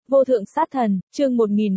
Vô thượng sát thần, chương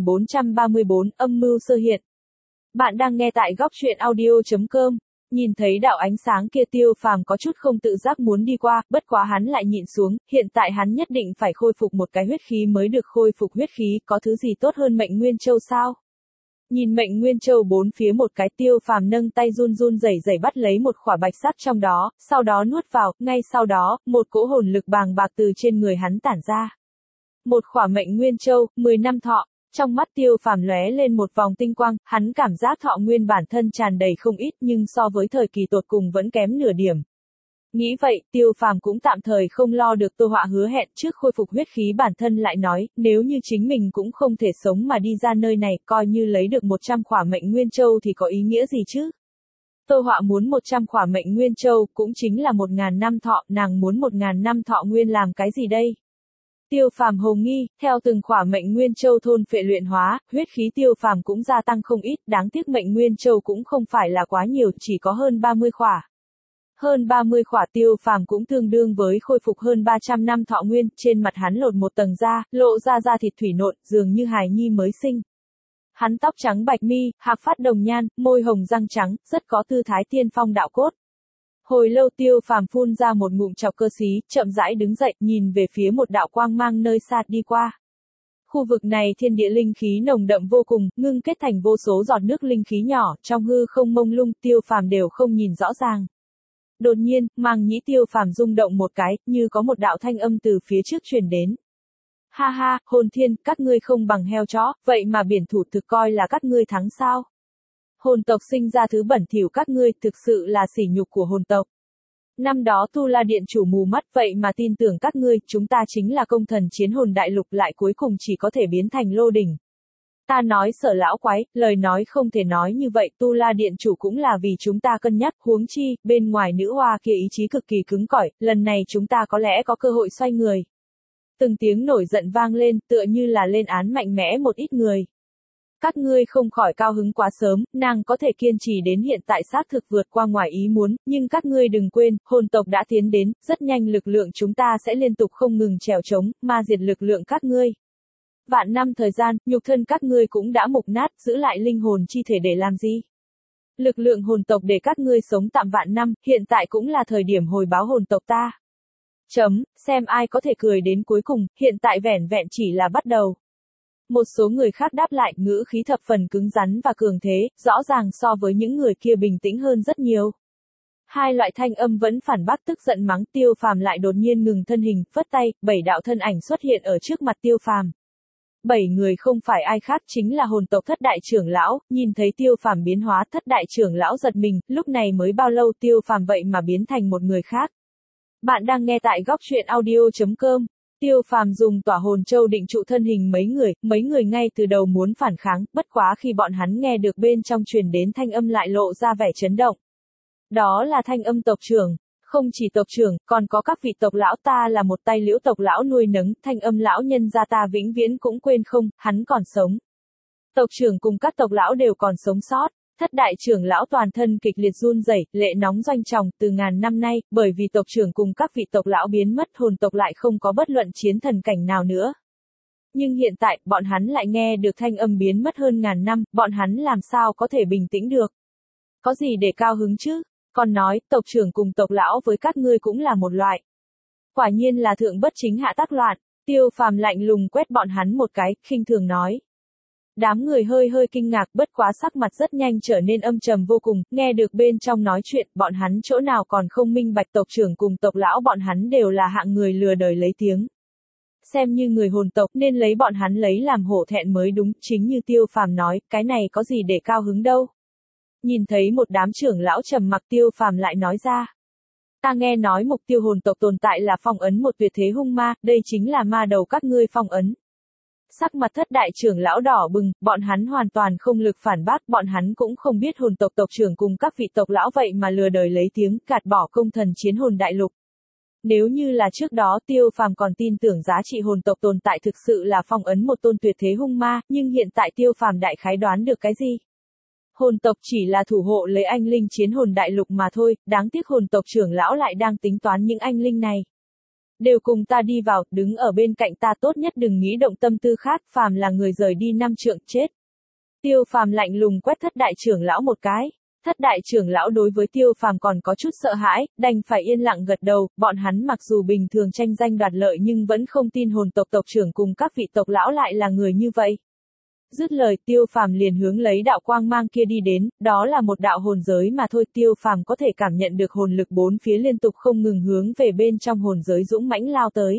1434, âm mưu sơ hiện. Bạn đang nghe tại góc truyện audio.com. Nhìn thấy đạo ánh sáng kia Tiêu Phàm có chút không tự giác muốn đi qua, bất quá hắn lại nhịn xuống, hiện tại hắn nhất định phải khôi phục một cái huyết khí mới được khôi phục huyết khí, có thứ gì tốt hơn mệnh Nguyên Châu sao? Nhìn mệnh Nguyên Châu bốn phía một cái Tiêu Phàm nâng tay run run rẩy rẩy bắt lấy một khỏa bạch sắc trong đó, sau đó nuốt vào, ngay sau đó, một cỗ hồn lực bàng bạc từ trên người hắn tản ra. Một khỏa mệnh Nguyên Châu, 10 năm thọ. Trong mắt Tiêu Phàm lóe lên một vòng tinh quang, hắn cảm giác thọ nguyên bản thân tràn đầy không ít nhưng so với thời kỳ tột cùng vẫn kém nửa điểm. Nghĩ vậy, Tiêu Phàm cũng tạm thời không lo được Tô Họa hứa hẹn trước khôi phục huyết khí bản thân lại nói, nếu như chính mình cũng không thể sống mà đi ra nơi này, coi như lấy được 100 khỏa mệnh Nguyên Châu thì có ý nghĩa gì chứ? Tô Họa muốn 100 khỏa mệnh Nguyên Châu, cũng chính là 1000 năm thọ, nàng muốn 1000 năm thọ nguyên làm cái gì đây? Tiêu Phàm hồ nghi, theo từng khỏa mệnh Nguyên Châu thôn phệ luyện hóa, huyết khí Tiêu Phàm cũng gia tăng không ít, đáng tiếc mệnh Nguyên Châu cũng không phải là quá nhiều, chỉ có hơn 30 khỏa. Hơn 30 khỏa Tiêu Phàm cũng tương đương với khôi phục hơn 300 năm thọ nguyên, trên mặt hắn lột một tầng da, lộ ra da thịt thủy nộn, dường như hài nhi mới sinh. Hắn tóc trắng bạch mi, hạc phát đồng nhan, môi hồng răng trắng, rất có tư thái tiên phong đạo cốt. Hồi lâu Tiêu Phàm phun ra một ngụm trọc cơ xí, chậm rãi đứng dậy, nhìn về phía một đạo quang mang nơi xa đi qua. Khu vực này thiên địa linh khí nồng đậm vô cùng, ngưng kết thành vô số giọt nước linh khí nhỏ, trong hư không mông lung, Tiêu Phàm đều không nhìn rõ ràng. Đột nhiên, màng nhĩ Tiêu Phàm rung động một cái, như có một đạo thanh âm từ phía trước truyền đến. Ha ha, hồn thiên, các ngươi không bằng heo chó, vậy mà biển thủ thực coi là các ngươi thắng sao? Hồn tộc sinh ra thứ bẩn thỉu các ngươi, thực sự là sỉ nhục của hồn tộc. Năm đó Tu La Điện chủ mù mắt vậy mà tin tưởng các ngươi, chúng ta chính là công thần chiến hồn đại lục lại cuối cùng chỉ có thể biến thành lô đỉnh. Ta nói Sở lão quái, lời nói không thể nói như vậy, Tu La Điện chủ cũng là vì chúng ta cân nhắc, huống chi, bên ngoài nữ hoa kia ý chí cực kỳ cứng cỏi, lần này chúng ta có lẽ có cơ hội xoay người. Từng tiếng nổi giận vang lên, tựa như là lên án mạnh mẽ một ít người. Các ngươi không khỏi cao hứng quá sớm, nàng có thể kiên trì đến hiện tại xác thực vượt qua ngoài ý muốn, nhưng các ngươi đừng quên, hồn tộc đã tiến đến, rất nhanh lực lượng chúng ta sẽ liên tục không ngừng trèo trống, ma diệt lực lượng các ngươi. Vạn năm thời gian, nhục thân các ngươi cũng đã mục nát, giữ lại linh hồn chi thể để làm gì? Lực lượng hồn tộc để các ngươi sống tạm vạn năm, hiện tại cũng là thời điểm hồi báo hồn tộc ta. Xem ai có thể cười đến cuối cùng, hiện tại vẻn vẹn chỉ là bắt đầu. Một số người khác đáp lại, ngữ khí thập phần cứng rắn và cường thế, rõ ràng so với những người kia bình tĩnh hơn rất nhiều. Hai loại thanh âm vẫn phản bác tức giận mắng, Tiêu Phàm lại đột nhiên ngừng thân hình, phất tay, 7 đạo thân ảnh xuất hiện ở trước mặt Tiêu Phàm. 7 người không phải ai khác chính là hồn tộc thất đại trưởng lão, nhìn thấy Tiêu Phàm biến hóa, thất đại trưởng lão giật mình, lúc này mới bao lâu Tiêu Phàm vậy mà biến thành một người khác. Bạn đang nghe tại góc truyện audio.com. Tiêu Phàm dùng tỏa hồn châu định trụ thân hình mấy người ngay từ đầu muốn phản kháng, bất quá khi bọn hắn nghe được bên trong truyền đến thanh âm lại lộ ra vẻ chấn động. Đó là thanh âm tộc trưởng, không chỉ tộc trưởng, còn có các vị tộc lão, ta là một tay liễu tộc lão nuôi nấng, thanh âm lão nhân gia ta vĩnh viễn cũng quên không, hắn còn sống. Tộc trưởng cùng các tộc lão đều còn sống sót. Thất đại trưởng lão toàn thân kịch liệt run rẩy, lệ nóng doanh tròng, từ ngàn năm nay, bởi vì tộc trưởng cùng các vị tộc lão biến mất, hồn tộc lại không có bất luận chiến thần cảnh nào nữa. Nhưng hiện tại, bọn hắn lại nghe được thanh âm biến mất hơn ngàn năm, bọn hắn làm sao có thể bình tĩnh được? Có gì để cao hứng chứ? Còn nói, tộc trưởng cùng tộc lão với các ngươi cũng là một loại. Quả nhiên là thượng bất chính hạ tác loạn, Tiêu Phàm lạnh lùng quét bọn hắn một cái, khinh thường nói. Đám người hơi kinh ngạc, bất quá sắc mặt rất nhanh trở nên âm trầm vô cùng, nghe được bên trong nói chuyện, bọn hắn chỗ nào còn không minh bạch tộc trưởng cùng tộc lão bọn hắn đều là hạng người lừa đời lấy tiếng. Xem như người hồn tộc nên lấy bọn hắn lấy làm hổ thẹn mới đúng, chính như Tiêu Phàm nói, cái này có gì để cao hứng đâu. Nhìn thấy một đám trưởng lão trầm mặc, Tiêu Phàm lại nói ra. Ta nghe nói mục tiêu hồn tộc tồn tại là phong ấn một tuyệt thế hung ma, đây chính là ma đầu các ngươi phong ấn. Sắc mặt thất đại trưởng lão đỏ bừng, bọn hắn hoàn toàn không lực phản bác, bọn hắn cũng không biết hồn tộc tộc trưởng cùng các vị tộc lão vậy mà lừa đời lấy tiếng, gạt bỏ công thần chiến hồn đại lục. Nếu như là trước đó Tiêu Phàm còn tin tưởng giá trị hồn tộc tồn tại thực sự là phong ấn một tôn tuyệt thế hung ma, nhưng hiện tại Tiêu Phàm đại khái đoán được cái gì? Hồn tộc chỉ là thủ hộ lấy anh linh chiến hồn đại lục mà thôi, đáng tiếc hồn tộc trưởng lão lại đang tính toán những anh linh này. đều cùng ta đi vào, đứng ở bên cạnh ta tốt nhất đừng nghĩ động tâm tư khác, phàm là người rời đi 5 trượng, chết. Tiêu Phàm lạnh lùng quét Thất đại trưởng lão một cái. Thất đại trưởng lão đối với Tiêu Phàm còn có chút sợ hãi, đành phải yên lặng gật đầu, bọn hắn mặc dù bình thường tranh danh đoạt lợi nhưng vẫn không tin hồn tộc tộc trưởng cùng các vị tộc lão lại là người như vậy. Dứt lời, Tiêu Phàm liền hướng lấy đạo quang mang kia đi đến, đó là một đạo hồn giới mà thôi, Tiêu Phàm có thể cảm nhận được hồn lực bốn phía liên tục không ngừng hướng về bên trong hồn giới dũng mãnh lao tới.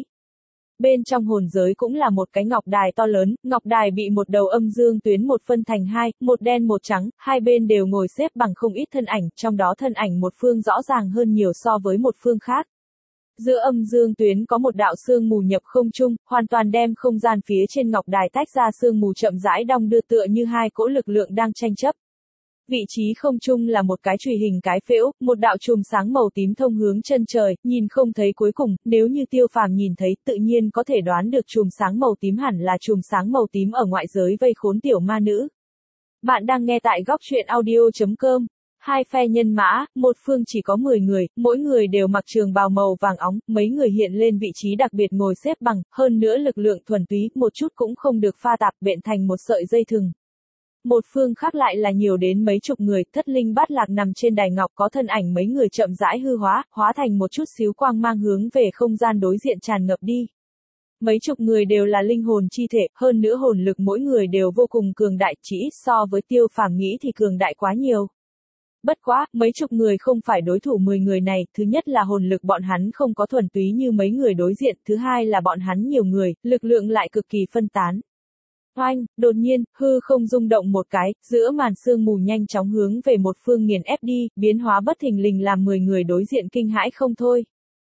Bên trong hồn giới cũng là một cái ngọc đài to lớn, ngọc đài bị một đầu âm dương tuyến một phân thành hai, một đen một trắng, hai bên đều ngồi xếp bằng không ít thân ảnh, trong đó thân ảnh một phương rõ ràng hơn nhiều so với một phương khác. Giữa âm dương tuyến có một đạo sương mù nhập không trung, hoàn toàn đem không gian phía trên ngọc đài tách ra, sương mù chậm rãi đong đưa tựa như hai cỗ lực lượng đang tranh chấp. Vị trí không trung là một cái chùy hình cái phễu, một đạo chùm sáng màu tím thông hướng chân trời, nhìn không thấy cuối cùng, nếu như Tiêu Phàm nhìn thấy, tự nhiên có thể đoán được chùm sáng màu tím hẳn là chùm sáng màu tím ở ngoại giới vây khốn tiểu ma nữ. Bạn đang nghe tại góc truyện audio.com. Hai phe nhân mã, một phương chỉ có 10 người, mỗi người đều mặc trường bào màu vàng óng, mấy người hiện lên vị trí đặc biệt ngồi xếp bằng, hơn nữa lực lượng thuần túy, một chút cũng không được pha tạp bện thành một sợi dây thừng. Một phương khác lại là nhiều đến mấy chục người, thất linh bát lạc nằm trên đài ngọc, có thân ảnh mấy người chậm rãi hư hóa thành một chút xíu quang mang hướng về không gian đối diện tràn ngập đi. Mấy chục người đều là linh hồn chi thể, hơn nữa hồn lực mỗi người đều vô cùng cường đại, chỉ ít so với Tiêu Phàm nghĩ thì cường đại quá nhiều. Bất quá, mấy chục người không phải đối thủ 10 người này, thứ nhất là hồn lực bọn hắn không có thuần túy như mấy người đối diện, thứ hai là bọn hắn nhiều người, lực lượng lại cực kỳ phân tán. Oanh, đột nhiên, hư không rung động một cái, giữa màn sương mù nhanh chóng hướng về một phương nghiền ép đi, biến hóa bất thình lình làm 10 người đối diện kinh hãi không thôi.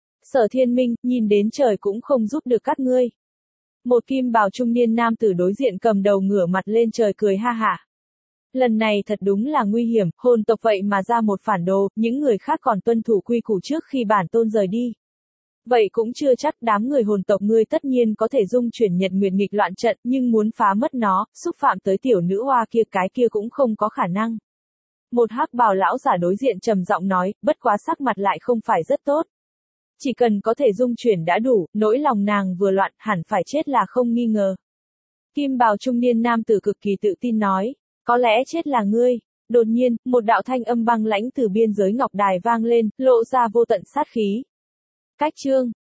Sở Thiên Minh, nhìn đến trời cũng không giúp được các ngươi. Một kim bào trung niên nam tử đối diện cầm đầu ngửa mặt lên trời cười ha hả. Lần này thật đúng là nguy hiểm, hồn tộc vậy mà ra một phản đồ, những người khác còn tuân thủ quy củ trước khi bản tôn rời đi. Vậy cũng chưa chắc, đám người hồn tộc ngươi tất nhiên có thể dung chuyển nhật nguyệt nghịch loạn trận, nhưng muốn phá mất nó, xúc phạm tới tiểu nữ hoa kia cái kia cũng không có khả năng. Một hắc bào lão giả đối diện trầm giọng nói, bất quá sắc mặt lại không phải rất tốt. Chỉ cần có thể dung chuyển đã đủ, nỗi lòng nàng vừa loạn, hẳn phải chết là không nghi ngờ. Kim bào trung niên nam tử cực kỳ tự tin nói, có lẽ chết là ngươi. Đột nhiên, một đạo thanh âm băng lãnh từ biên giới ngọc đài vang lên, lộ ra vô tận sát khí. Cách chương